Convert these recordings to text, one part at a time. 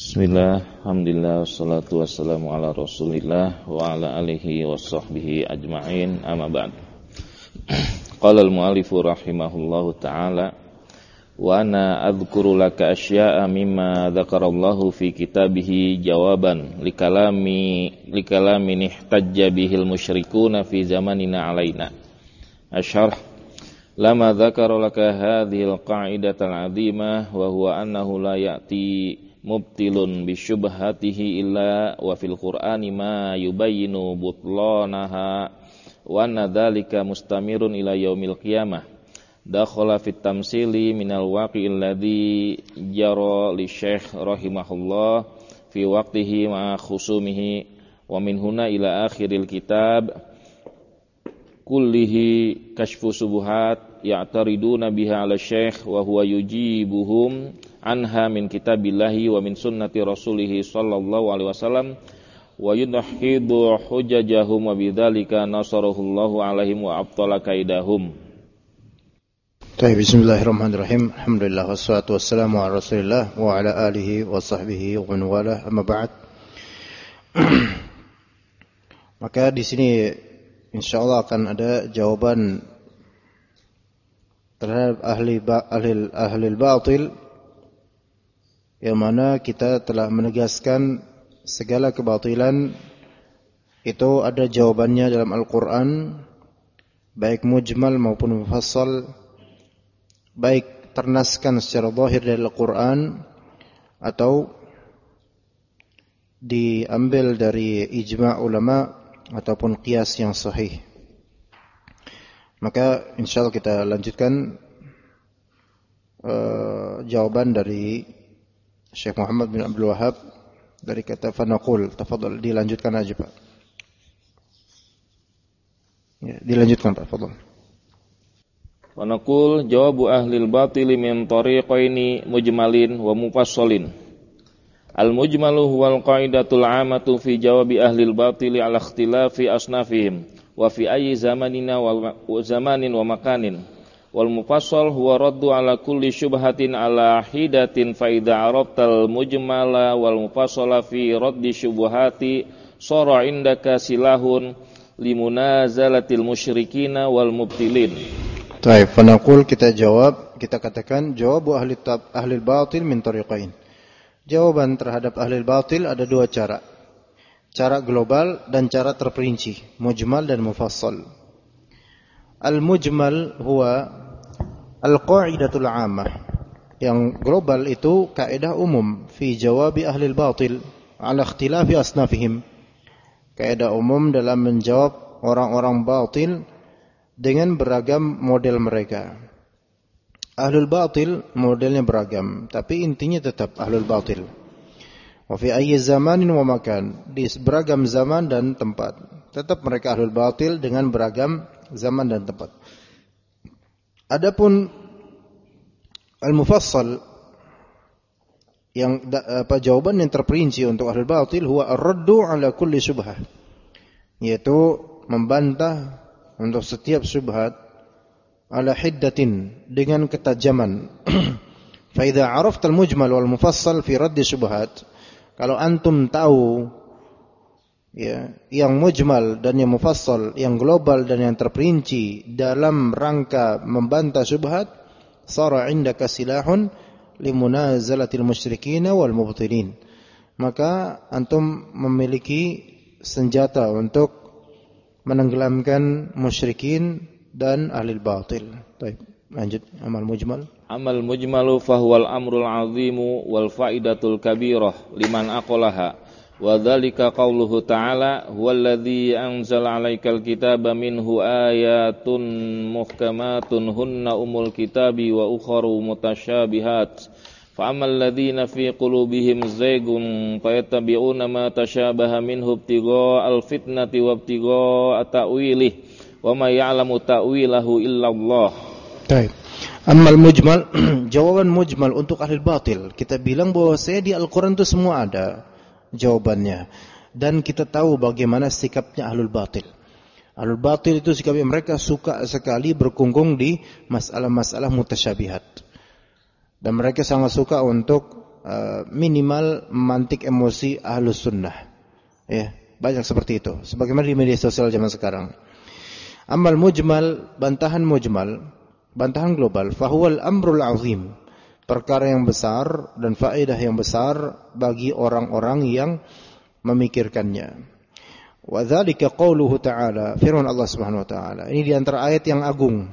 Bismillah, alhamdulillah, wassalatu wassalamu ala rasulillah wa ala alihi wa sahbihi ajma'in, amma ba'd. Qala al-mu'alifu rahimahullahu ta'ala, wa ana adhkuru laka asya'a mimma dzakarallahu fi kitabihi jawaban likalami nihtajja bihil musyrikuna fi zamanina alaina. Asyarh, lama dzakara laka hadhil qa'idatal 'azimah wa huwa annahu la ya'ti mubtilun bisyubhatihi illa wa fil qur'ani ma yubayyinu butlanaha wa anna dzalika mustamirun ila yaumil qiyamah. Dakhala fit tamsili minal waqi'il ladzi jara li syekh rahimahullah fi waqtihi ma khusumihi wa min huna ila akhiril kitab kullihi kashfu subuhat ya'tariduna biha ala syekh wa huwa yujibuhum anha min kitabillahi wa min sunnati rasulihi sallallahu alaihi wasallam wa yudhidu hujajahum wa bidzalika nasarahullahu alaihim wa abtala kaidahum. Baik, bismillahirrahmanirrahim. Alhamdulillah wassalatu wassalamu ala Rasulillah wa ala alihi wa sahbihi wa man walah, amma ba'd. Maka di sini insyaallah akan ada jawaban terhadap ahli batil, yang mana kita telah menegaskan segala kebatilan itu ada jawabannya dalam Al-Quran, baik mujmal maupun mufassal, baik ternaskan secara zahir dari Al-Quran atau diambil dari ijma' ulama ataupun qiyas yang sahih. Maka insyaallah kita lanjutkan jawaban dari Syekh Muhammad bin Abdul Wahhab dari kata fanaqul. Tafadhal, dilanjutkan aja Pak. Ya, dilanjutkan Pak, tafadhal. Fanaqul jawabu ahlil batili min tariqaini mujmalin wa mufassalin. Al-mujmalu huwal qaidatul 'amatu fi jawabi ahlil batili ala ikhtilafi asnafihim wa fi ayyi zamanina wa zamanin wa makanin. Wal mufassal huwa raddu ala kulli syubhatin ala hidatin fa idza araftal mujmala wal mufassala fi raddi syubhati sara indaka silahun limunazalatil musyrikina wal mubtilin. Baik, fanaqul, kita jawab, kita katakan jawabu ahli batil min tariqain. Jawaban terhadap ahli batil ada dua cara. Cara global dan cara terperinci, mujmal dan mufassal. Al-mujmal huwa al-qa'idatul 'ammah. Yang global itu kaidah umum fi jawabi ahli batil ala ikhtilafi asnafihim. Kaidah umum dalam menjawab orang-orang batil dengan beragam model mereka. Ahlul batil modelnya beragam, tapi intinya tetap ahlul batil. Wa fi ayyi zamanin wa makan, di beragam zaman dan tempat. Tetap mereka ahlul batil dengan beragam zaman dan tempat. Adapun al-mufassal, yang jawaban yang terperinci untuk ahlul batil huwa ar-raddu ala kulli syubhah, yaitu membantah untuk setiap syubhat ala hiddatin, dengan ketajaman. Fa idza arafta al-mujmal wal mufassal fi radd syubhat, kalau antum tahu ya, yang mujmal dan yang mufassal, yang global dan yang terperinci dalam rangka membantah syubhat, sara indaka silahun limunazalatil musyrikin wal mubtilin, maka antum memiliki senjata untuk menenggelamkan musyrikin dan ahli batil. Baik, lanjut amal mujmal. Amal mujmalu fahuwal amrul 'azimu wal faidatul kabirah liman aqalaha. Wa dzalika qauluhu ta'ala huwallazi anzala 'alaikal kitaba minhu ayatun muhkamatun hunna umul kitabi wa ukharu mutasyabihat fa ammal ladzina fi qulubihim zaygun fayattabi'una ma tasyabaha minhu ibtigha'al fitnati wa ibtigha'a ta'wilih wa ma ya'lamu ta'wilahu illallah. Baik. Amal mujmal, jawaban mujmal untuk ahli batil, kita bilang bahwa di Al-Quran itu semua ada jawabannya, dan kita tahu bagaimana sikapnya ahlul batil. Ahlul batil itu sikapnya, mereka suka sekali berkungkung di masalah-masalah mutasyabihat, dan mereka sangat suka untuk minimal memantik emosi ahlus sunnah. Ya, banyak seperti itu. Sebagaimana di media sosial zaman sekarang. Amal mujmal, bantahan global, fahuwal amrul azim. Perkara yang besar dan faedah yang besar bagi orang-orang yang memikirkannya. Wa dzalika qauluhu ta'ala, firman Allah Subhanahu wa taala. Ini di antara ayat yang agung.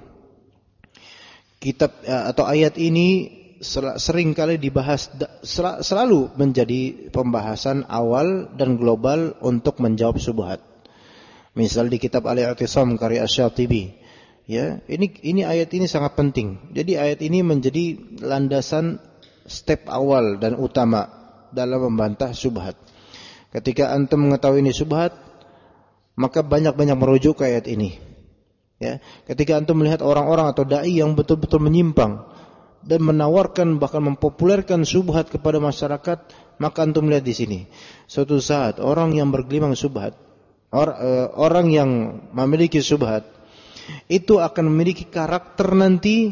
Kitab atau ayat ini sering kali dibahas, selalu menjadi pembahasan awal dan global untuk menjawab syubhat. Misal di kitab Al-I'tisam karya Asy-Syatibi, ya, ini ayat ini sangat penting. Jadi ayat ini menjadi landasan step awal dan utama dalam membantah syubhat. Ketika antum mengetahui ini syubhat, maka banyak-banyak merujuk ke ayat ini. Ya, ketika antum melihat orang-orang atau dai yang betul-betul menyimpang dan menawarkan bahkan mempopulerkan syubhat kepada masyarakat, maka antum lihat di sini. Suatu saat orang yang bergelimang syubhat, orang yang memiliki syubhat itu akan memiliki karakter nanti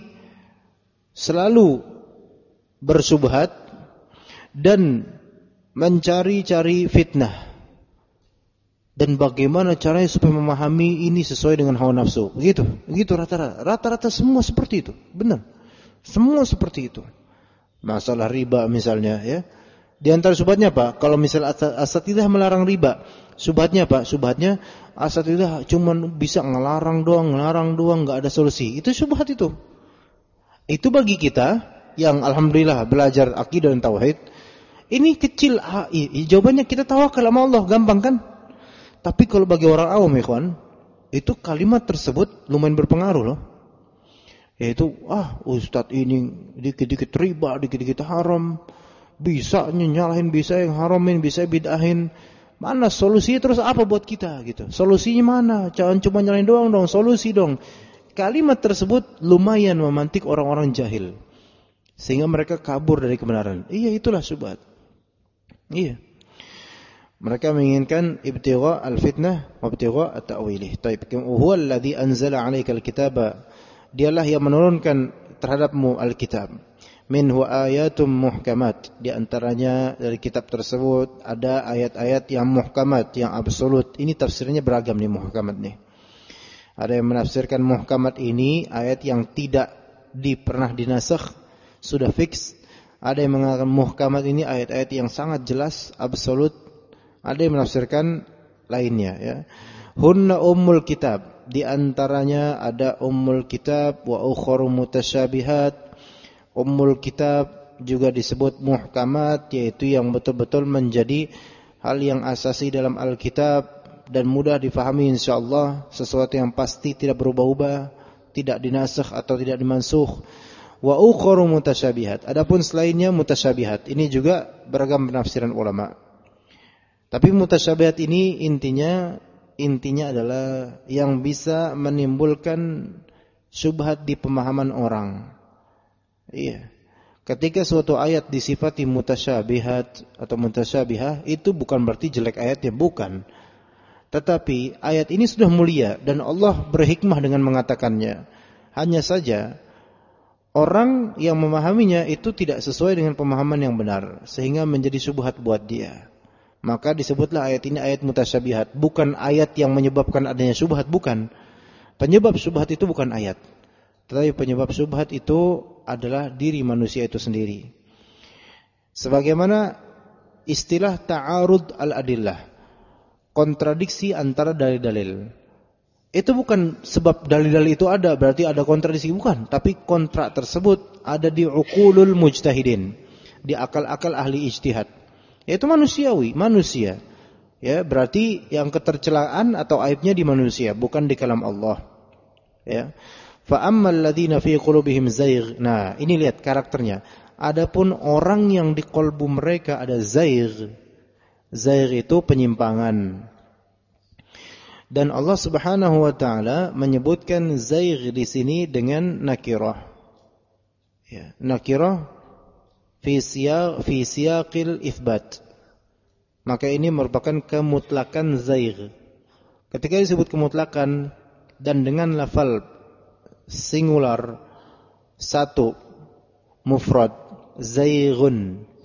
selalu bersyubhat dan mencari-cari fitnah. Dan bagaimana caranya supaya memahami ini sesuai dengan hawa nafsu. Begitu rata-rata semua seperti itu. Benar. Semua seperti itu. Masalah riba misalnya, ya. Di antara syubhatnya apa? Kalau misal asatidzah melarang riba, syubhatnya apa? Syubhatnya asatidzah cuma bisa ngelarang doang, enggak ada solusi. Itu syubhat itu. Itu bagi kita yang alhamdulillah belajar akidah dan tauhid, ini kecil. Jawabannya kita tawakal sama Allah, gampang kan? Tapi kalau bagi orang awam, ikhwan, itu kalimat tersebut lumayan berpengaruh loh. Yaitu, ustadz ini dikit-dikit riba, dikit-dikit haram, bisa nyalahin, bisa yang haramin, bisa bid'ahin. Mana solusinya terus apa buat kita gitu? Solusinya mana? Jangan cuma nyalahin doang dong, solusi dong. Kalimat tersebut lumayan memantik orang-orang jahil, sehingga mereka kabur dari kebenaran. Iya, itulah syubhat. Iya. Mereka menginginkan ibtigha al-fitnah wa ibtigha at-ta'wilih. Taib. Huwa alladhi anzala 'alaikal kitaba. Dialah yang menurunkan terhadapmu al-kitab. Minhu ayatum muhkamat. Di antaranya dari kitab tersebut ada ayat-ayat yang muhkamat, yang absolut. Ini tafsirnya beragam nih muhkamat nih. Ada yang menafsirkan muhkamat ini ayat yang tidak pernah dinasakh, sudah fix. Ada yang mengatakan muhkamat ini ayat-ayat yang sangat jelas, absolut. Ada yang menafsirkan lainnya, ya. Hunna ummul kitab. Di antaranya ada ummul kitab wa ukharu mutasyabihat. Ummul kitab juga disebut muhkamat, yaitu yang betul-betul menjadi hal yang asasi dalam Alkitab dan mudah difahami insyaallah, sesuatu yang pasti tidak berubah-ubah, tidak dinasakh atau tidak dimansukh. Wa ukharu mutasyabihat. Adapun selainnya mutasyabihat. Ini juga beragam penafsiran ulama. Tapi mutasyabihat ini intinya adalah yang bisa menimbulkan syubhat di pemahaman orang. Iya. Ketika suatu ayat disifati mutasyabihat atau mutasyabihah, itu bukan berarti jelek ayatnya, bukan. Tetapi ayat ini sudah mulia dan Allah berhikmah dengan mengatakannya. Hanya saja orang yang memahaminya itu tidak sesuai dengan pemahaman yang benar, sehingga menjadi syubhat buat dia. Maka disebutlah ayat ini ayat mutasyabihat. Bukan ayat yang menyebabkan adanya syubhat, bukan. Penyebab syubhat itu bukan ayat, tetapi penyebab syubhat itu adalah diri manusia itu sendiri. Sebagaimana istilah ta'arud al-adillah, kontradiksi antara dalil-dalil. Itu bukan sebab dalil-dalil itu ada berarti ada kontradiksi, bukan. Tapi kontrak tersebut ada di uqulul mujtahidin, di akal-akal ahli ijtihad. Yaitu manusiawi, manusia. Ya, berarti yang ketercelaan atau aibnya di manusia, bukan di kalam Allah. Ya. Fa ammal ladzina fi qulubihim zaigh. Nah, ini lihat karakternya. Adapun orang yang di qalbu mereka ada zaigh. Zaigh itu penyimpangan. Dan Allah Subhanahu wa taala menyebutkan zaigh di sini dengan nakirah. Ya, nakirah fi siyaqil itsbat. Maka ini merupakan kemutlakan zaigh. Ketika disebut kemutlakan dan dengan lafal singular satu mufrad zaighun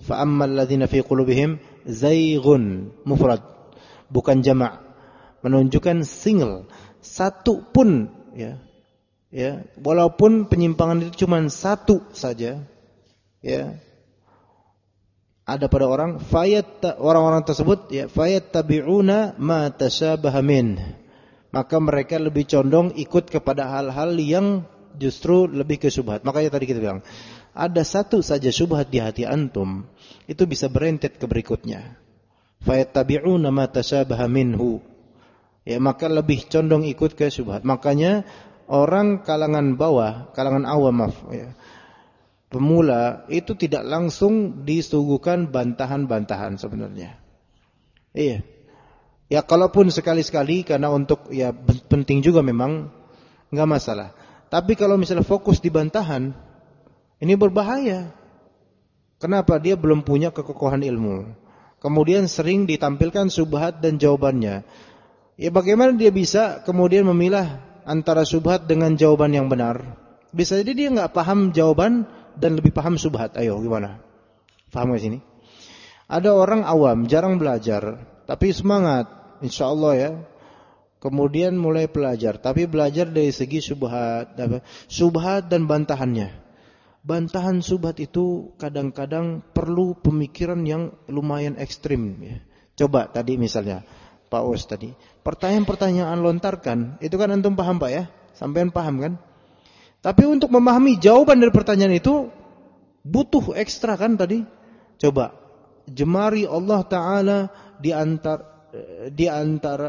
Fa ammal ladzina fi qulubihim zayghun, mufrad, bukan jama', menunjukkan single, satu pun, ya, walaupun penyimpangan itu cuma satu saja, ya, ada pada orang orang-orang tersebut, ya, fayattabi'una ma tashabaha min, maka mereka lebih condong ikut kepada hal-hal yang justru lebih ke syubhat. Makanya tadi kita bilang, ada satu saja syubhat di hati antum, itu bisa berentet ke berikutnya. Fayattabi'una ma tashabaha minhu, ya, maka lebih condong ikut ke syubhat. Makanya orang kalangan bawah, kalangan awam, ya, pemula itu tidak langsung disuguhkan bantahan-bantahan sebenarnya. Iya. Ya kalaupun sekali-sekali karena untuk, ya, penting juga memang, enggak masalah. Tapi kalau misalnya fokus di bantahan, ini berbahaya. Kenapa? Dia belum punya kekokohan ilmu. Kemudian sering ditampilkan syubhat dan jawabannya. Ya bagaimana dia bisa kemudian memilah antara syubhat dengan jawaban yang benar? Bisa jadi dia enggak paham jawaban dan lebih paham syubhat. Ayo gimana? Paham enggak sini? Ada orang awam, jarang belajar, tapi semangat, insyaallah, ya. Kemudian mulai belajar, tapi belajar dari segi syubhat dan bantahannya. Bantahan syubhat itu kadang-kadang perlu pemikiran yang lumayan ekstrim, ya. Coba tadi misalnya Pak Us tadi, pertanyaan-pertanyaan lontarkan, itu kan antum paham Pak, ya? Sampean paham kan? Tapi untuk memahami jawaban dari pertanyaan itu butuh ekstra kan tadi? Coba jemari Allah Ta'ala di antara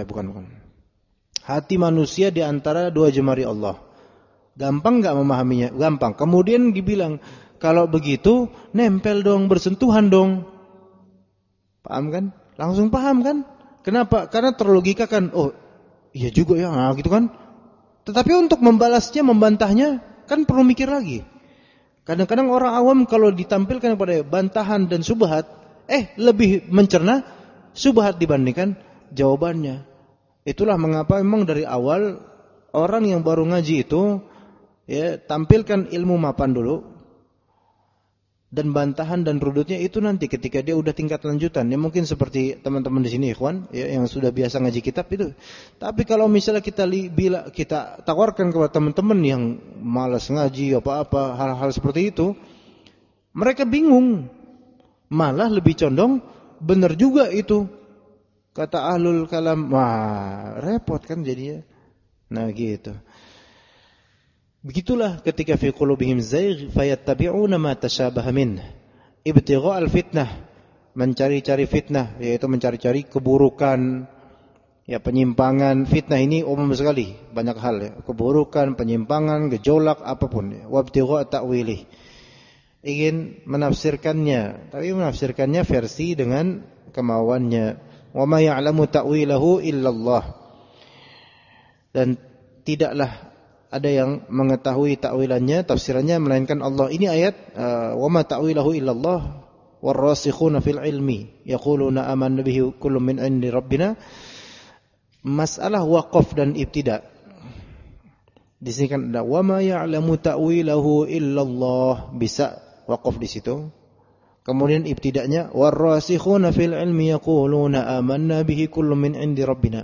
hati manusia di antara dua jemari Allah. Gampang enggak memahaminya? Gampang. Kemudian dibilang, kalau begitu nempel dong, bersentuhan dong. Paham kan? Langsung paham kan? Kenapa? Karena terlogika kan, oh iya juga ya, nah, gitu kan. Tetapi untuk membalasnya, membantahnya, kan perlu mikir lagi. Kadang-kadang orang awam kalau ditampilkan pada bantahan dan syubhat, lebih mencerna syubhat dibandingkan jawabannya. Itulah mengapa memang dari awal orang yang baru ngaji itu, ya, tampilkan ilmu mapan dulu. Dan bantahan dan rudutnya itu nanti ketika dia udah tingkat lanjutan, ya mungkin seperti teman-teman di sini ikhwan, ya, yang sudah biasa ngaji kitab itu. Tapi kalau misalnya bila kita tawarkan kepada teman-teman yang malas ngaji apa-apa hal-hal seperti itu, mereka bingung. Malah lebih condong benar juga itu kata ahlul kalam. Wah, repot kan jadinya. Nah, gitu. Begitulah ketika fi qulubihim zayg fayattabi'una ma tashabaha min ibtigha'al fitnah, mencari-cari fitnah, yaitu mencari-cari keburukan, ya, penyimpangan. Fitnah ini umum sekali, banyak hal, ya, keburukan, penyimpangan, gejolak, apapun, ya. Wabtigha' ta'wilih, ingin menafsirkannya, tapi menafsirkannya versi dengan kemauannya. Wa ma ya'lamu ta'wilahu illallah, dan tidaklah ada yang mengetahui takwilannya, tafsirannya melainkan Allah. Ini ayat wa ma ta'wilahu illallah warrasikhuna fil ilmi yaquluna amanna bihi kullun min 'indi rabbina. Masalah waqaf dan ibtida. Di sini kan ada wa ma ya'lamu ta'wilahu illallah, bisa waqaf di situ. Kemudian ibtidanya warrasikhuna fil ilmi yaquluna amanna bihi kullun min 'indi rabbina.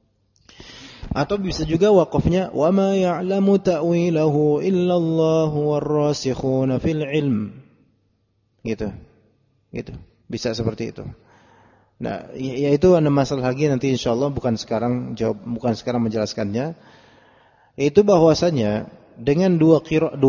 Atau bisa juga waqafnya wa ma ya'lamu ta'wilahu illallah warrasikhuna fil ilm. Gitu. Bisa seperti itu. Nah, yaitu ada masalah lagi nanti insyaallah, bukan sekarang menjelaskannya. Itu bahwasanya dengan dua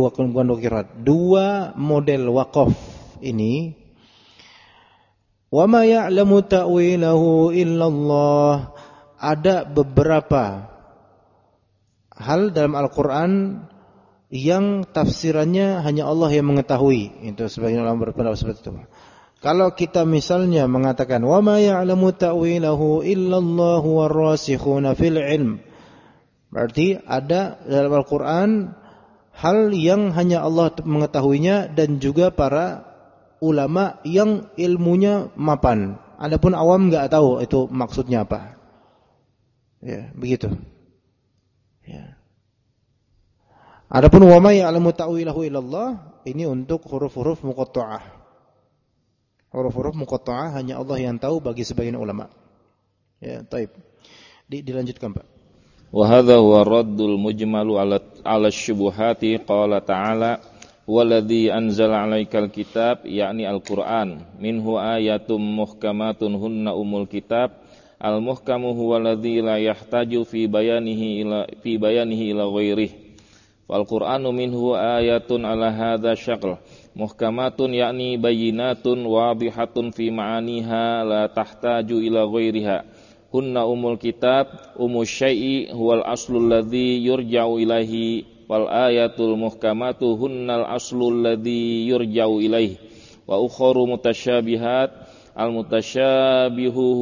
model waqaf ini, wa ma ya'lamu ta'wilahu illallah, ada beberapa hal dalam Al-Quran yang tafsirannya hanya Allah yang mengetahui. Itu sebagian ulama berpendapat seperti itu. Kalau kita misalnya mengatakan wa ma ya'lamu ta'wilahu illallah warrasikhuna fil ilm, berarti ada dalam Al-Quran hal yang hanya Allah mengetahuinya dan juga para ulama yang ilmunya mapan. Adapun awam enggak tahu itu maksudnya apa. Ya, begitu. Ya. Adapun wa ma ya'lamu ta'wilahu illallah, ini untuk huruf-huruf muqatta'ah. Huruf-huruf muqatta'ah hanya Allah yang tahu bagi sebagian ulama. Ya, taib. Dilanjutkan, Pak. Wa hadha huwa raddul mujmalu ala syubuhati qala ta'ala waladzi anzala 'alaikal kitab yakni al-Qur'an minhu ayatum muhkamatun hunna umul kitab al-muhkamu huwaladzi la yahtaju fi bayanihi ila ghairihi wal Qur'anu minhu ayatun ala hadza syaql muhkamatun yakni bayyinatun wadihatun fi ma'aniha la tahtaju ila ghairiha hunna umul kitab syai'i huwal aslul ladzi yurja'u ilaihi wal ayatul muhkamatu hunnal aslul ladzi yurja'u ilaihi wa ukharu mutasyabihat al mutasyabahu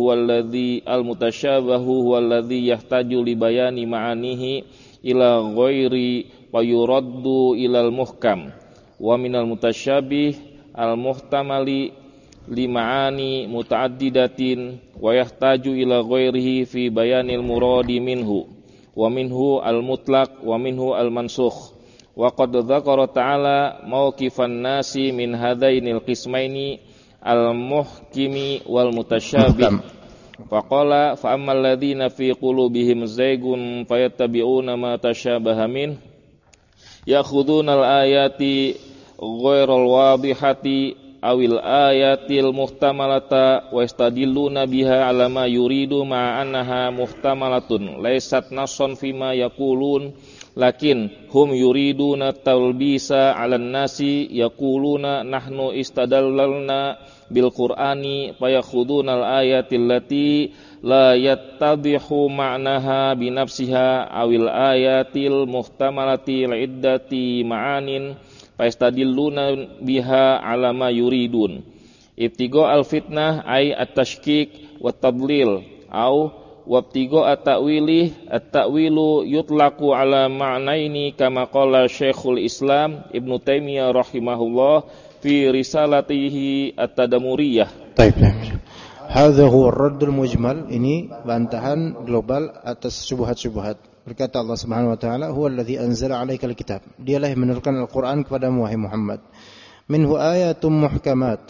huwallazi yahtaju li bayani ma'anihi ila ghairi wa yuraddu ilal muhkam wa minal mutasyabih al muhtamali li ma'ani mutaaddidatin wa yahtaju ila ghairihi fi bayanil muradi minhu wa minhu al mutlaq wa minhu al mansukh wa qad dzakara ta'ala mawqifan nasi min hadainil qismaini al muhkimi wal mutasyabih faqala fa ammal ladzina fi qulubihim zaygun fayattabi'una ma tasyabaha min yakhudunal ayati ghairal wadihati awil ayatil muhtamalata wa istadilluna biha ala ma yuridu ma annaha muhtamalatun laysat nassan fima yaqulun lakin hum yuriduna talbisa 'alan nasi yaquluna nahnu istadallalna bil qur'ani fayakhudunal ayatil lati la yattadhihu ma'naha binafsiha awil ayatil muhtamalati li'iddati ma'anin faistadilluna biha ala ma yuridun ibtigo al fitnah ay at-tashkik wa tadlil au wabtigo at-ta'wilu yutlaqu ala ma'naini kama qala Syekhul Islam Ibnu Taimiyah rahimahullah fi risalatihi at-tadamuriyah. Baik. Hadza huwa ar-raddul mujmal, ini bantahan global atas syubhat-syubhat. Berkata Allah Subhanahu wa taala, "Huwallazi anzala 'alaikal kitab." Dialah yang menurunkan Al-Qur'an kepadamu wahai Muhammad. Minhu ayatum muhkamat.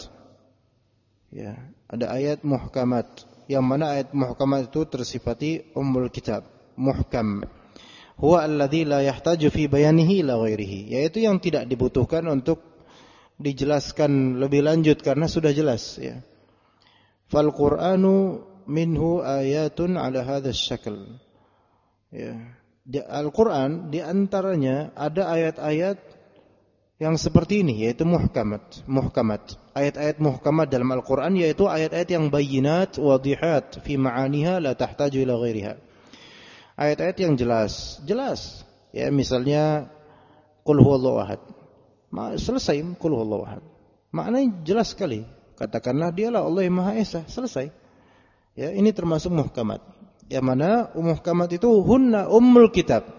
Ya, ada ayat muhkamat. Yang mana ayat muhkamat itu tersifati ummul kitab, muhkam. Huwa alladzi la yahtaju fi bayanihi ila ghairihi, yaitu yang tidak dibutuhkan untuk dijelaskan lebih lanjut karena sudah jelas, ya. Fal Qur'anu minhu ayatun ala hadzal syakl. Ya. Al-Qur'an di antaranya ada ayat-ayat yang seperti ini, yaitu muhkamat. Ayat-ayat muhkamat dalam Al-Qur'an yaitu ayat-ayat yang bayyinat wadihat fi ma'aniha la tahtaju ila ghairiha. Ayat-ayat yang jelas. Ya, misalnya qul huwallahu ahad. Selesai qul huwallahu ahad. Maknanya jelas sekali. Katakanlah dialah Allah yang Maha Esa, selesai. Ya, ini termasuk muhkamat. Yang mana muhkamat itu hunna ummul kitab.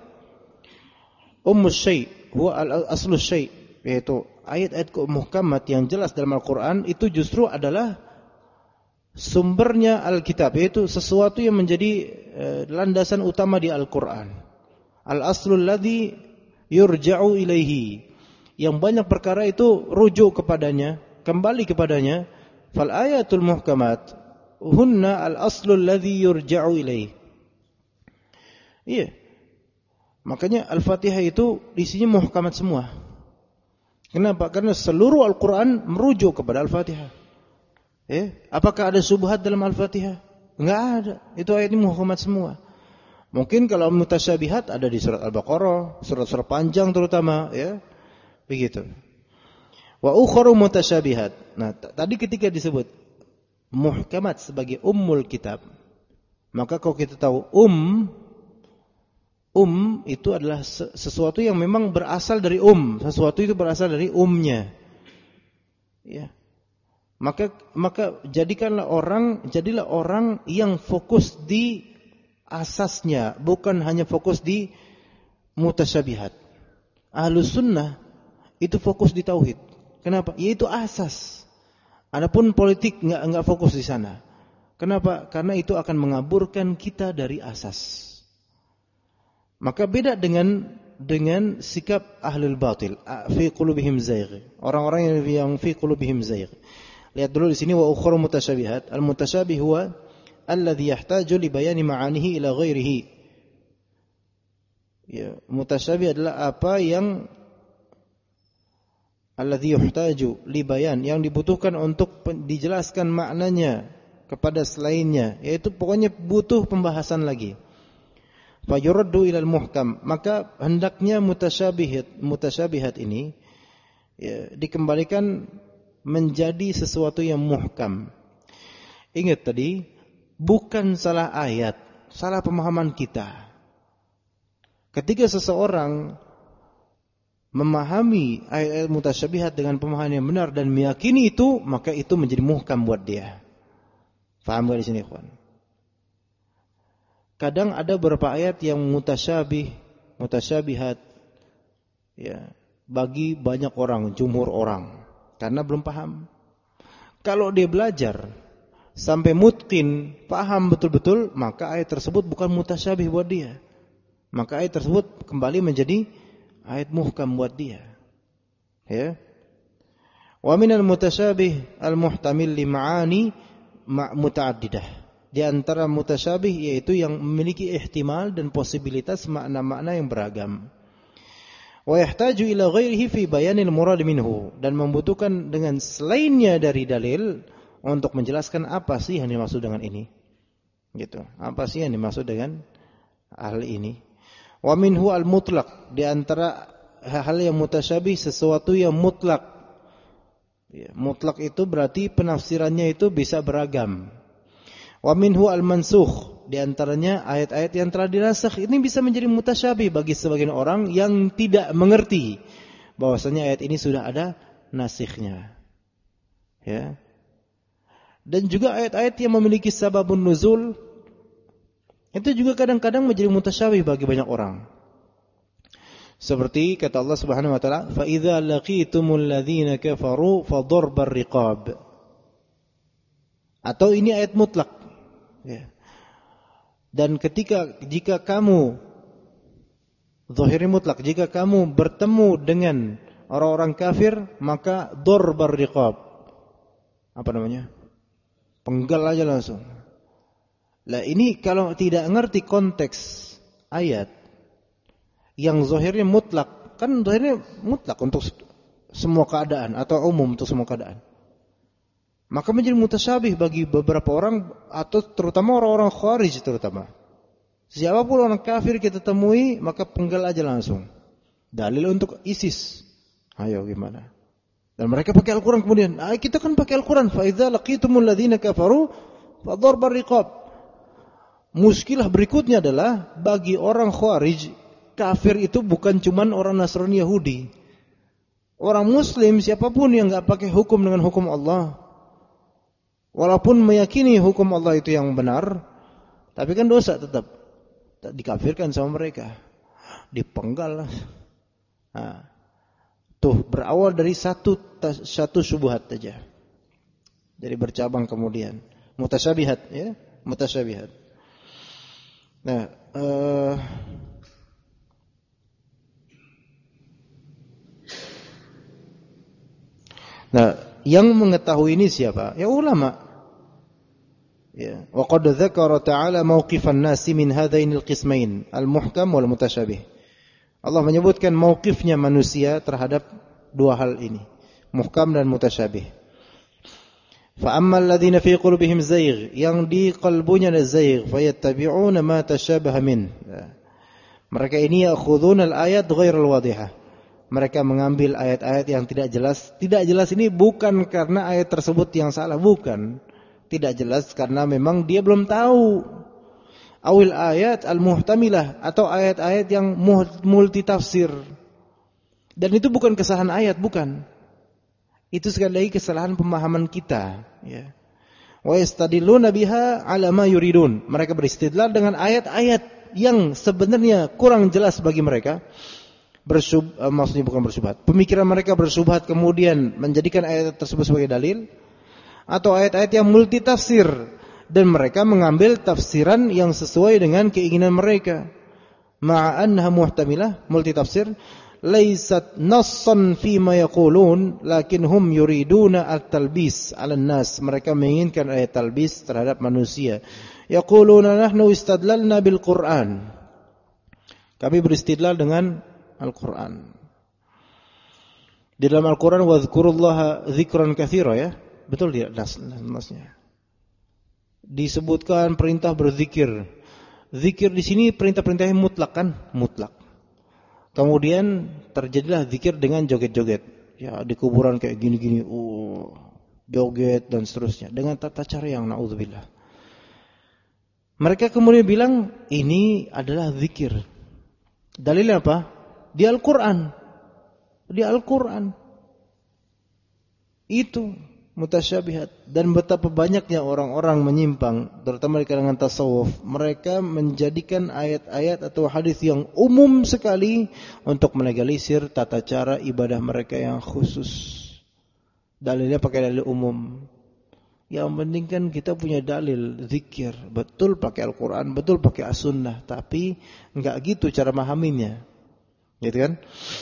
Ummus syai' huwa al-aslu syai', yaitu ayat-ayat muhkamat yang jelas dalam Al-Qur'an itu justru adalah sumbernya Al-Kitab, yaitu sesuatu yang menjadi landasan utama di Al-Qur'an. Al-aslul ladzi yurja'u ilaihi. Yang banyak perkara itu rujuk kepadanya, kembali kepadanya. Fal ayatul muhkamat hunna al-aslul ladzi yurja'u ilaihi. Iya. Makanya Al-Fatihah itu isinya muhkamat semua. Kenapa? Karena seluruh Al-Qur'an merujuk kepada Al-Fatihah. Apakah ada subhat dalam Al-Fatihah? Enggak ada. Itu ayatnya muhkamat semua. Mungkin kalau mutasyabihat ada di surat Al-Baqarah, surat-surat panjang terutama, ya. Begitu. Wa ukharu mutasyabihat. Nah, tadi ketika disebut muhkamat sebagai ummul kitab, maka kalau kita tahu itu adalah sesuatu yang memang berasal dari sesuatu itu berasal dari umnya. Ya. Maka jadilah orang yang fokus di asasnya, bukan hanya fokus di mutasyabihat. Ahlus sunnah itu fokus di tauhid. Kenapa? Yaitu asas. Adapun politik enggak fokus di sana. Kenapa? Karena itu akan mengaburkan kita dari asas. Maka beda dengan sikap ahlul batil, fi qulubihim zayg. Orang-orang yang fi qulubihim zayg. Lihat dulu di sini wa ukhra mutasyabihat. Al-mutasyabih huwa alladhi yahtaju li bayani ma'anihi ila ghairihi. Ya, mutasyabih adalah apa yang alladhi yahtaju li bayan, yang dibutuhkan untuk dijelaskan maknanya kepada selainnya, yaitu pokoknya butuh pembahasan lagi. Fa yuraddu ila al-muhkam, maka hendaknya mutasyabihat ini ya, dikembalikan menjadi sesuatu yang muhkam. Ingat tadi, bukan salah ayat, salah pemahaman kita. Ketika seseorang memahami ayat mutasyabihat dengan pemahaman yang benar dan meyakini itu, maka itu menjadi muhkam buat dia. Faham gak di sini, ikhwan? Kadang ada beberapa ayat yang mutasyabihat ya, bagi banyak orang, jumhur orang, karena belum paham. Kalau dia belajar sampai mutqin, paham betul-betul, maka ayat tersebut bukan mutasyabih buat dia. Maka ayat tersebut kembali menjadi ayat muhkam buat dia. Ya. Wa minal mutasyabih al-muhtamil li ma'ani muta'addidah. Di antara mutasyabih yaitu yang memiliki ihtimal dan posibilitas makna-makna yang beragam. Wa yahtaju ila ghairihi fi bayanil murad minhu, dan membutuhkan dengan selainnya dari dalil untuk menjelaskan apa sih yang dimaksud dengan ini. Gitu. Apa sih yang dimaksud dengan hal ini? Wa minhu al-mutlaq, di antara hal yang mutasyabih sesuatu yang mutlak. Ya, mutlak itu berarti penafsirannya itu bisa beragam. Wa minhu al-mansukh, di antaranya ayat-ayat yang telah dinasakh, ini bisa menjadi mutasyabih bagi sebagian orang yang tidak mengerti bahwasanya ayat ini sudah ada nasikhnya. Ya. Dan juga ayat-ayat yang memiliki sababun nuzul itu juga kadang-kadang menjadi mutasyabih bagi banyak orang. Seperti kata Allah Subhanahu wa taala, "Fa idza laqitumul ladzina kafaru fadharbar riqab." Atau ini ayat mutlak. Ya. Dan jika kamu zahirnya mutlak, jika kamu bertemu dengan orang-orang kafir, maka darbar riqab. Apa namanya? Penggal aja langsung. Lah ini kalau tidak ngerti konteks ayat yang zahirnya mutlak, kan zahirnya mutlak untuk semua keadaan atau umum untuk semua keadaan, maka menjadi mutasyabih bagi beberapa orang, atau terutama orang-orang kharij terutama. Siapapun orang kafir kita temui, maka penggal aja langsung. Dalil untuk ISIS. Ayo gimana? Dan mereka pakai Al-Quran kemudian. Kita kan pakai Al-Quran. Fa idza laqitumul ladzina kafaru fadharbar riqab. Muskilah berikutnya adalah bagi orang kharij, kafir itu bukan cuman orang Nasrani Yahudi. Orang Muslim siapapun yang enggak pakai hukum dengan hukum Allah, walaupun meyakini hukum Allah itu yang benar, tapi kan dosa tetap. Dikafirkan sama mereka. Dipenggal. Nah, tuh berawal dari satu syubhat saja. Jadi bercabang kemudian. Mutasyabihat, ya, mutasyabihat. Nah, yang mengetahui ini siapa? Ya ulama. Ya, wa qad dzakara ta'ala mauqifan nasi min hadainil qismain, al-muhkam wal mutasyabih. Allah menyebutkan mauqifnya manusia terhadap dua hal ini, muhkam dan mutasyabih. Fa ammal ladzina fi qulubihim zayg, yang di qalbunya ada zayg, fayattabi'una ma tashabaha min. Mereka ini ya'khuduna al-ayat ghairal wadihah. Mereka mengambil ayat-ayat yang tidak jelas. Tidak jelas ini bukan karena ayat tersebut yang salah, bukan. Tidak jelas karena memang dia belum tahu. Awil ayat al-muhtamilah, atau ayat-ayat yang multitafsir. Dan itu bukan kesalahan ayat, bukan. Itu sekali lagi kesalahan pemahaman kita, ya. Wa yastadilluna biha ala ma yuridun. Mereka beristidlal dengan ayat-ayat yang sebenarnya kurang jelas bagi mereka. Maksudnya bukan bersyubhat. Pemikiran mereka bersyubhat kemudian menjadikan ayat tersebut sebagai dalil, atau ayat-ayat yang multitafsir dan mereka mengambil tafsiran yang sesuai dengan keinginan mereka. Ma'annaha muhtamilah, multitafsir, laysat nassan fi ma yaqulun lakin hum yuriduna at-talbis 'ala an-nas. Mereka menginginkan ayat talbis terhadap manusia. Yaquluna nahnu istadlalna bil Qur'an. Kami beristidlal dengan Al-Qur'an. Di dalam Al-Qur'an wadhkurullaha dzikran katsira ya. Betul tidak nasnya? Disebutkan perintah berzikir. Zikir di sini perintah-perintahnya mutlak kan? Mutlak. Kemudian terjadilah zikir dengan joget-joget. Ya, di kuburan kayak gini-gini, joget dan seterusnya dengan tata cara yang naudzubillah. Mereka kemudian bilang ini adalah zikir. Dalilnya apa? Di Al-Qur'an. Di Al-Qur'an. Itu mutasyabihat, dan betapa banyaknya orang-orang menyimpang terutama di kalangan tasawuf. Mereka menjadikan ayat-ayat atau hadis yang umum sekali untuk melegalisir tata cara ibadah mereka yang khusus. Dalilnya pakai dalil umum. Yang penting kan kita punya dalil zikir, betul pakai Al-Qur'an, betul pakai As-Sunnah, tapi enggak gitu cara memahaminya. Gitu kan?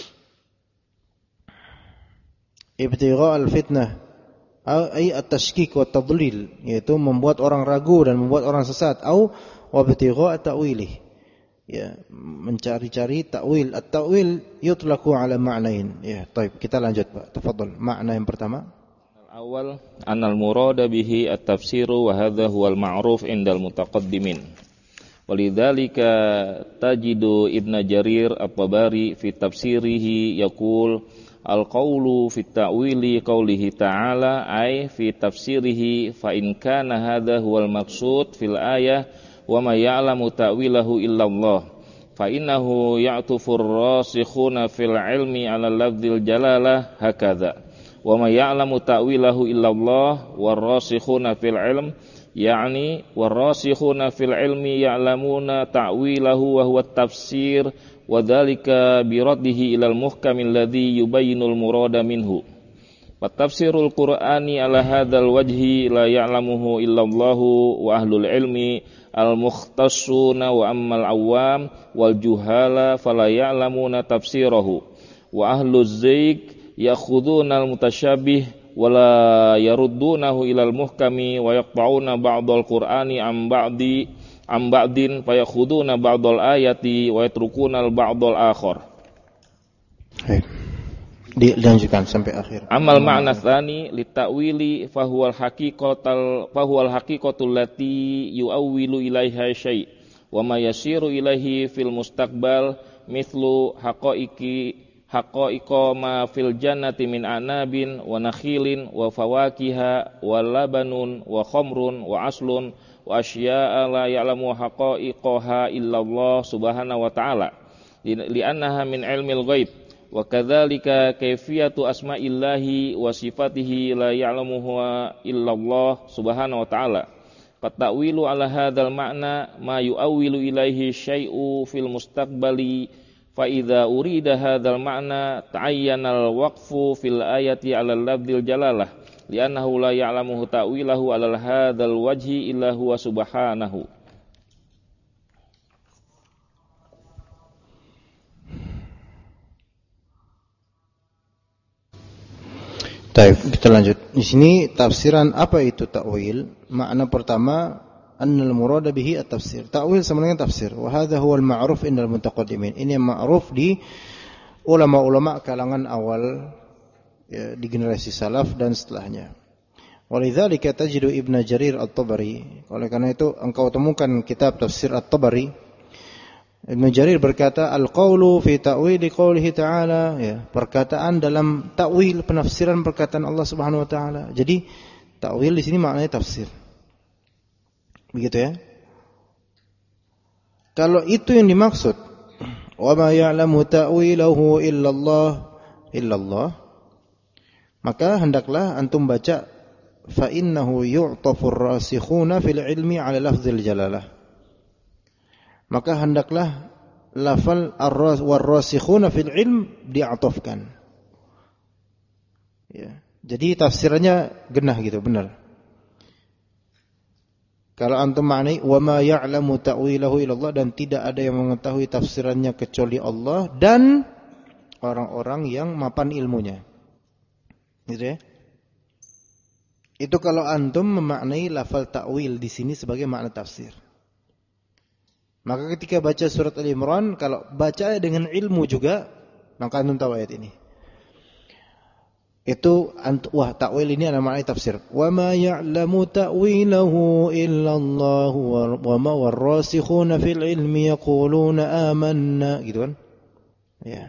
Ibtigha al-fitnah ay at-tashkik wa tadlil, yaitu membuat orang ragu dan membuat orang sesat. Au wa ibtigha at-ta'wilih, ya, mencari-cari ta'wil. At-ta'wil yutlaqu ala ma'nain. Ya, baik, kita lanjut Pak. Tafadhal. Makna yang pertama. Al-awwal anal murada bihi at-tafsiru wa hadha huwal ma'ruf indal mutaqaddimin. Walidzalika tajidu Ibnu Jarir at-Tabari fi tafsirihi yaqul al-qawlu fi ta'wili qawlihi ta'ala ay fi tafsirihi fa in kana hadha huwal maqsud fil ayah wa ma ya'lamu ta'wilahu illallah fa innahu ya'tufur rasikhuna fil ilmi 'ala lafdzil jalalah hakadha wa ma ya'lamu ta'wilahu illallah war rasikhuna fil ilm ya'ni war rasikhuna fil ilmi ya'lamuna ta'wilahu wa huwa at-tafsir wa dzalika bi raddihi ilal muhkamil ladzi yubayyinul murada minhu. Wa tafsirul Qur'ani ala hadzal wajhi la ya'lamuhu illallahu wa ahlul ilmi al-mukhtassuna wa ammal awam wal juhala fala ya'lamuna tafsirahu wa ahluz zayg ya'khuduna al-mutasyabih wa la yaruddunahu ilal muhkami wa yaqta'una ba'dal Qur'ani am ba'din fayakhuduna ba'dal ayati wa yatrukuna al-ba'dal akhar. Dilanjutkan sampai akhir. Amal ma'na tsani lita'wili fa huwal haqiqatul lati yu'awwilu ilaiha syai' wa ma yasiru ilaihi fil mustaqbal mithlu haqa'iqa ma fil jannati min anabin wa nakhilin wa fawakiha wa labanun wa khamrun wa aslun wa asya'a la ya'lamu haqa'iqaha illallah subhanahu wa ta'ala li'annaha min ilmil ghaib wa kadzalika kaifiyatu asma'illahi wa sifatihi la ya'lamuha illallah subhanahu wa ta'ala fata'wilu ala hadzal ma'na ma yu'awwilu ilaihi syai'u fil mustaqbali fa idza urida hadzal ma'na ta'ayyana al-waqfu fil ayati 'ala lafdzil jalalah li'annahu la ya'lamuhu ta'wilahu 'ala hadzal wajhi illa huwa subhanahu. Baik, kita lanjut. Di sini tafsiran apa itu ta'wil? Makna pertama, annal murada bihi at-tafsir. Ta'wil sama dengan tafsir. Wa hadha huwal ma'ruf indal mutaqaddimin. Ini yang ma'ruf di ulama-ulama kalangan awal, ya, di generasi salaf dan setelahnya. Walidzalika tajidu Ibnu Jarir at-Tabari. Oleh karena itu engkau temukan kitab tafsir at-Tabari. Ibnu Jarir berkata al-qawlu fi ta'wili qawlihi ta'ala, ya, perkataan dalam ta'wil, penafsiran perkataan Allah Subhanahu wa taala. Jadi ta'wil di sini maknanya tafsir. Begitu ya. Kalau itu yang dimaksud, wa ma ya'lamu ta'wilahu illallah, maka hendaklah antum baca fa innahu yu'tafur rasikhuna fil ilmi 'ala lafdzil jalalah. Maka hendaklah lafal ar-rasikhuna fil ilm di'atafkan. Ya. Jadi tafsirannya genah gitu, benar. Kalau antum maknai wa ma ya'lamu ta'wilahu illallah, dan tidak ada yang mengetahui tafsirannya kecuali Allah, dan orang-orang yang mapan ilmunya. Gitu ya. Itu kalau antum memaknai lafal ta'wil di sini sebagai makna tafsir. Maka ketika baca surat Al-Imran, kalau baca dengan ilmu juga, maka antum tahu ayat ini. Itu ta'wil ini adalah makna tafsir. Wa ma ya'lamu ta'wilahu illa Allah wa ma warasikhuna fil ilmi yaquluna amanna, gitu kan? Ya.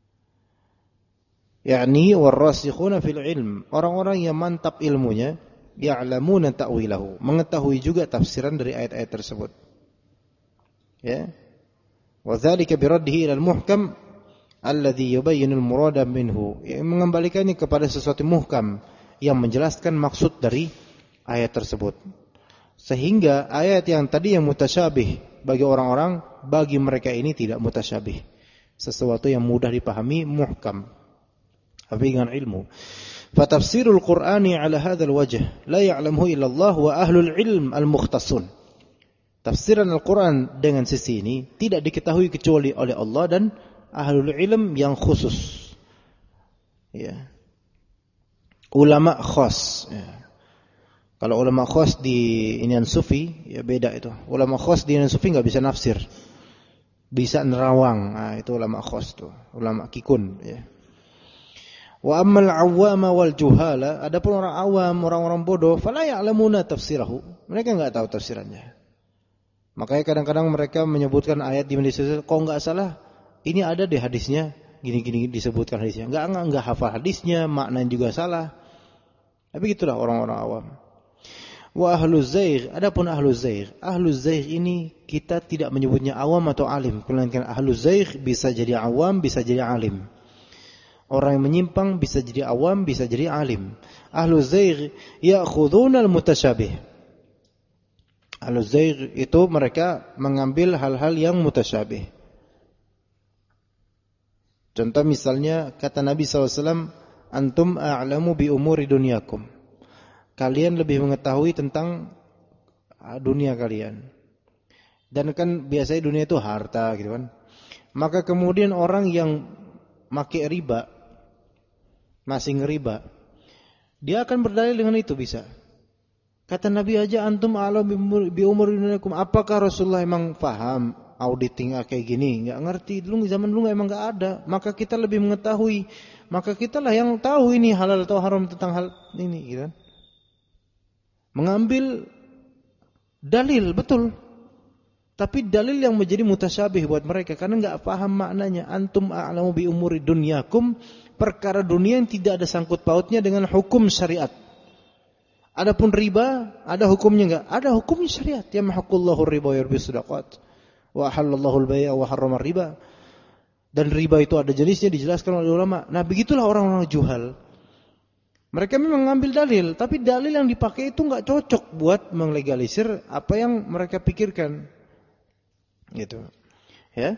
yakni warasikhuna fil ilm, orang-orang yang mantap ilmunya, ya'lamuna ta'wilahu, mengetahui juga tafsiran dari ayat-ayat tersebut. Ya. Wa dzalika biraddihi ila al-muhkam alladhi yubayyinu al-murada minhu, yang mengembalikannya kepada sesuatu muhkam yang menjelaskan maksud dari ayat tersebut. Sehingga ayat yang tadi yang mutasyabih bagi orang-orang, bagi mereka ini tidak mutasyabih. Sesuatu yang mudah dipahami, muhkam. Tapi dengan ilmu. Fatafsirul Qur'ani ala hadzal wajh la ya'lamuhu illa Allah wa ahlul ilm al-mukhtasun. Tafsiran Al-Qur'an dengan sisi ini tidak diketahui kecuali oleh Allah dan ahlul ilm yang khusus. Ya. Ulama khas, ya. Kalau ulama khas di inian sufi, ya beda itu. Ulama khas di inian sufi enggak bisa nafsir. Bisa nerawang. Nah, itu ulama khas tuh, ulama kikun, ya. Wa ammal awwama wal juhala, adapun orang awam, orang-orang bodoh, fala ya'lamuna tafsirahu. Mereka enggak tahu tafsirannya. Makanya kadang-kadang mereka menyebutkan ayat di Indonesia, kok enggak salah, ini ada di hadisnya, gini-gini disebutkan hadisnya. Enggak hafal hadisnya, maknanya juga salah. Tapi gitulah orang-orang awam. Wa ahluz zaigh, adapun ahluz zaigh ini kita tidak menyebutnya awam atau alim, melainkan ahluz zaigh bisa jadi awam, bisa jadi alim. Orang yang menyimpang bisa jadi awam, bisa jadi alim. Ahluz zaigh ya'khuduna al-mutasyabih. Ahluz zaigh itu mereka mengambil hal-hal yang mutasyabih. Contoh misalnya kata Nabi SAW, antum a'lamu bi umuri dunyakum. Kalian lebih mengetahui tentang dunia kalian. Dan kan biasanya dunia itu harta, gitu kan. Maka kemudian orang yang pakai riba, masih ngeriba, dia akan berdalil dengan itu bisa. Kata Nabi aja antum a'lamu bi umuri dunyakum. Apakah Rasulullah emang paham auditing kayak gini? Enggak ngerti. Dulu zaman dulu emang enggak ada. Maka kita lebih mengetahui. Maka kitalah yang tahu ini halal atau haram tentang hal ini, gitu kan. Mengambil dalil, betul. Tapi dalil yang menjadi mutasyabih buat mereka karena enggak paham maknanya. Antum a'lamu bi umuri dunyakum, perkara dunia yang tidak ada sangkut pautnya dengan hukum syariat. Adapun riba, ada hukumnya enggak? Ada hukumnya syariat. Ya mahaqullahu riba wa yurbi shadaqat. Wa halallahu al-bai'a wa harrama riba. Dan riba itu ada jenisnya dijelaskan oleh ulama. Nah, begitulah orang-orang juhal. Mereka memang mengambil dalil, tapi dalil yang dipakai itu enggak cocok buat menglegalisir apa yang mereka pikirkan. Gitu. Ya.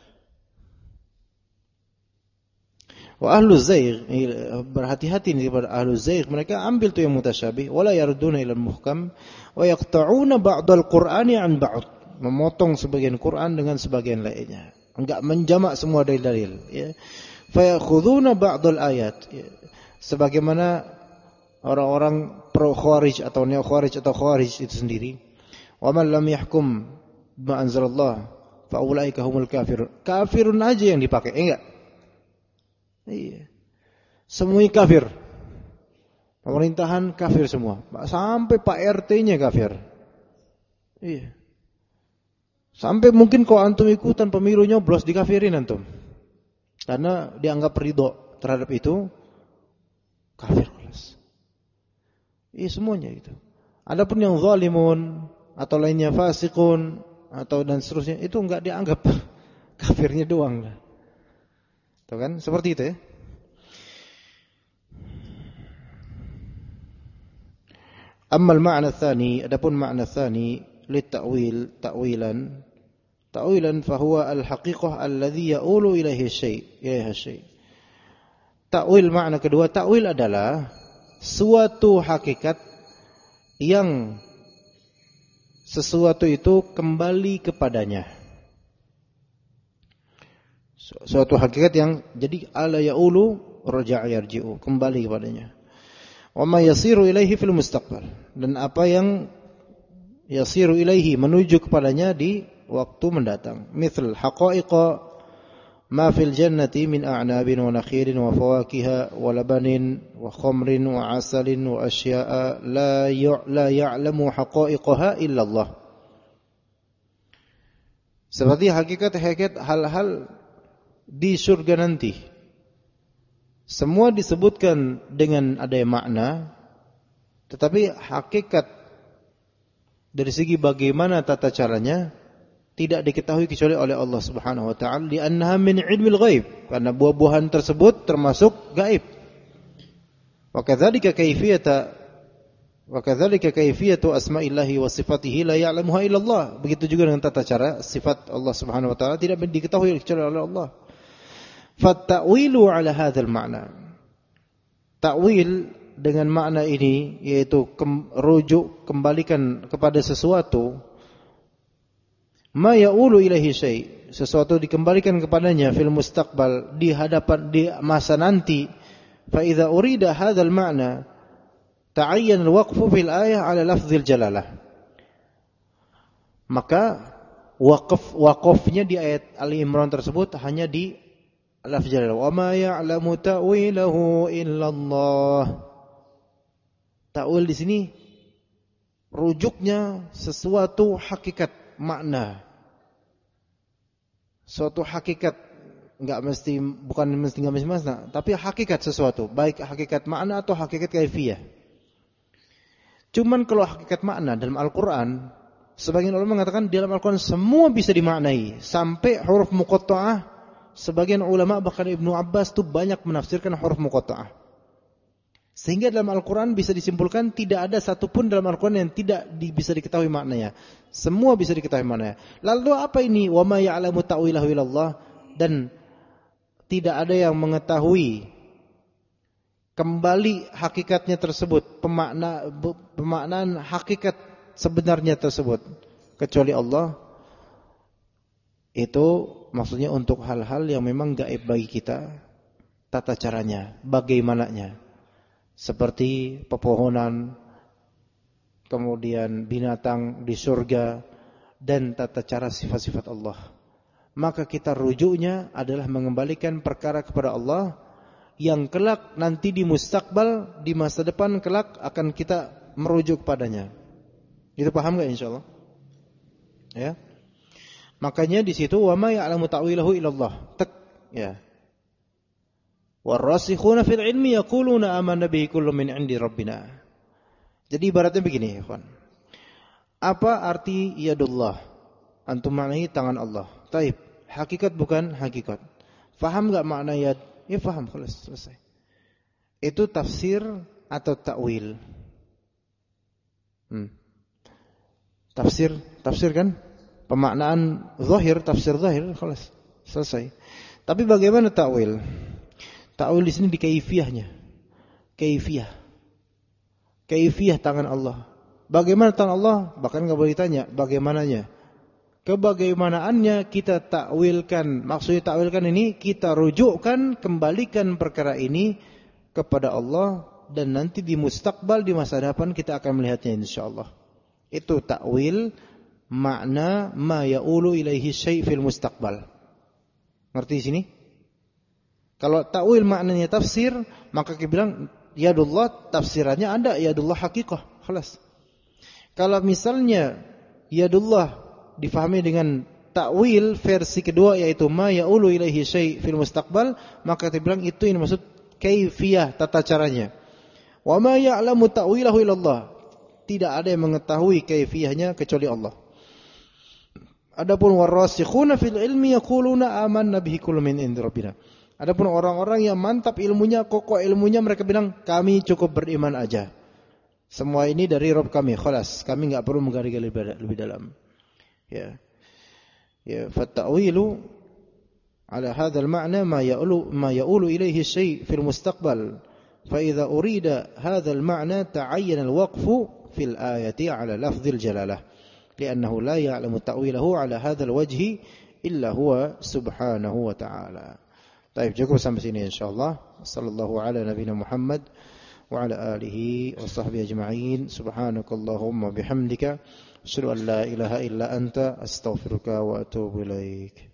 Wa ahluz zaigh, berhati-hati nih kepada ahluz zaigh, mereka ambil tuh yang mutasyabih, wala yarduna ila al-muhkam wa yaqta'una ba'dal qur'ani an ba'd, memotong sebagian Quran dengan sebagian lainnya, enggak menjamak semua dalil-dalil, ya. Fa ya'khuduna ba'dal ayat, ya. Sebagaimana orang-orang pro khawarij atau neo khawarij atau khawarij itu sendiri. Wa man lam yahkum ma anzalallah fa ulaika humul kafirun. Kafirun aja yang dipakai, enggak? Iya. Semuanya kafir. Pemerintahan kafir semua. Sampai Pak RT-nya kafir. Iya. Sampai mungkin kalau antum ikutan pemilu nyoblos dikafirin antum. Karena dianggap ridho terhadap itu, kafir kelas. Iya semuanya itu. Adapun yang zalimun atau lainnya fasikun atau dan seterusnya itu enggak dianggap kafirnya doang lah. Tahu kan? Seperti itu ya. Amma al-ma'na tsani, adapun makna tsani lit-ta'wil, ta'wilan fa huwa al-haqiqah alladhi ya'ulu ilaihi syai'. Ta'wil makna kedua, ta'wil adalah suatu hakikat yang sesuatu itu kembali kepadanya. Suatu hakikat yang jadi ala yaulu raja'a yarji'u, kembali kepadanya. Wa ma yasiru ilaihi fil mustaqbal, dan apa yang yasiru ilaihi menuju kepadanya di waktu mendatang. Misal haqa'iqa ma fil jannati min a'nabin wa nakhilin wa fawakiha wa labanin wa khamrin wa asalin wa asya'a la ya'lamu haqa'iqaha illa Allah. Seperti hakikat-hakikat hal-hal di surga nanti, semua disebutkan dengan adanya makna, tetapi hakikat dari segi bagaimana tata caranya tidak diketahui kecuali oleh Allah Subhanahu wa taala, li'annaha min 'ilmil ghaib, karena buah-buahan tersebut termasuk gaib. Wa kadzalika kaifiyatu asma'illahi wa sifatihi la ya'lamuha illa Allah. Begitu juga dengan tata cara sifat Allah Subhanahu wa taala tidak diketahui kecuali oleh Allah. Fattawilu 'ala hadzal ma'na. Ta'wil dengan makna ini yaitu rujuk, kembalikan kepada sesuatu, ma ya'ulu ilaihi syai', sesuatu dikembalikan kepadanya fil mustaqbal, di hadapan, di masa nanti. Fa idza urida hadzal ma'na ta'ayyan al-waqfu fil ayah 'ala lafzil jalalah. Maka waqafnya di ayat Ali Imran tersebut hanya di lafz jalalah. Wa ma ya'lamu ta'wilahu illa Allah. Ta'wil di sini rujuknya sesuatu hakikat makna, suatu hakikat, bukan mesti makna, tapi hakikat sesuatu, baik hakikat makna atau hakikat kaifiyah. Cuman kalau hakikat makna dalam Al-Quran, sebagian ulama mengatakan dalam Al-Quran semua bisa dimaknai, sampai huruf muqatta'ah. Sebagian ulama bahkan Ibnu Abbas itu banyak menafsirkan huruf muqatta'ah. Sehingga dalam Al-Quran bisa disimpulkan tidak ada satupun dalam Al-Quran yang tidak bisa diketahui maknanya. Semua bisa diketahui maknanya. Lalu apa ini? Wa ma ya'lamu ta'wilahu illallah, dan tidak ada yang mengetahui kembali hakikatnya tersebut, pemaknaan hakikat sebenarnya tersebut kecuali Allah. Itu maksudnya untuk hal-hal yang memang gaib bagi kita, tata caranya, bagaimananya. Seperti pepohonan, kemudian binatang di surga, dan tata cara sifat-sifat Allah. Maka kita rujuknya adalah mengembalikan perkara kepada Allah yang kelak nanti di mustaqbal, di masa depan kelak akan kita merujuk padanya. Itu paham enggak insyaallah? Ya. Makanya di situ wa ma ya'lamu ta'wilahu illallah. Ya. Warasikhuna fil ilmi yaquluna amanna bihi kullun min 'indi rabbina. Jadi ibaratnya begini, ikhwan. Apa arti yadullah? Antum maknai tangan Allah. Taib, hakikat bukan hakikat. Faham enggak makna yad? Ya faham, selesai. Itu tafsir atau ta'wil? Tafsir kan? Pemaknaan zahir, tafsir zahir, selesai. Tapi bagaimana ta'wil? Ta'wil di sini di kaifiyahnya. Kaifiyah tangan Allah. Bagaimana tangan Allah? Bahkan enggak boleh ditanya bagaimananya. Kebagaimanaannya kita takwilkan. Maksudnya takwilkan ini kita rujukkan, kembalikan perkara ini kepada Allah, dan nanti di mustaqbal, di masa depan kita akan melihatnya insyaallah. Itu takwil makna ma ya'ulu ilaihi syai' fil mustaqbal. Ngerti sini? Kalau takwil maknanya tafsir, maka kita bilang yadullah tafsirannya ada yadullah hakikah, khalas. Kalau misalnya yadullah difahami dengan takwil versi kedua yaitu ma ya'ulu ilaihi syai' fil mustaqbal, maka kita bilang itu yang maksud kaifiyah, tata caranya. Wa ma ya'lamu ta'wilahu illallah. Tidak ada yang mengetahui kaifiyahnya kecuali Allah. Adapun warasikhuna fil ilmi yaquluna amanna bihi kullun min indi rabbina. Adapun orang-orang yang mantap ilmunya, kokoh ilmunya, mereka bilang kami cukup beriman aja. Semua ini dari Rabb kami, khalas. Kami enggak perlu menggali-gali lebih dalam. Ya. Fattawilu ala hadzal ma'na ma ya'ulu ilayhi syai' fil mustaqbal. Fa idza urida hadzal ma'na ta'ayyana al-waqfu fil ayati ala lafzil jalalah. Li'annahu la ya'lamu ta'wilahu ala hadzal wajhi illa huwa subhanahu wa ta'ala. Baik, cukup sampai sini insyaallah. Sallallahu ala nabiyina Muhammad wa ala alihi wa sahbihi ajma'in. Subhanakallahumma bihamdika asyhadu an la ilaha illa anta astaghfiruka wa atubu ilaik.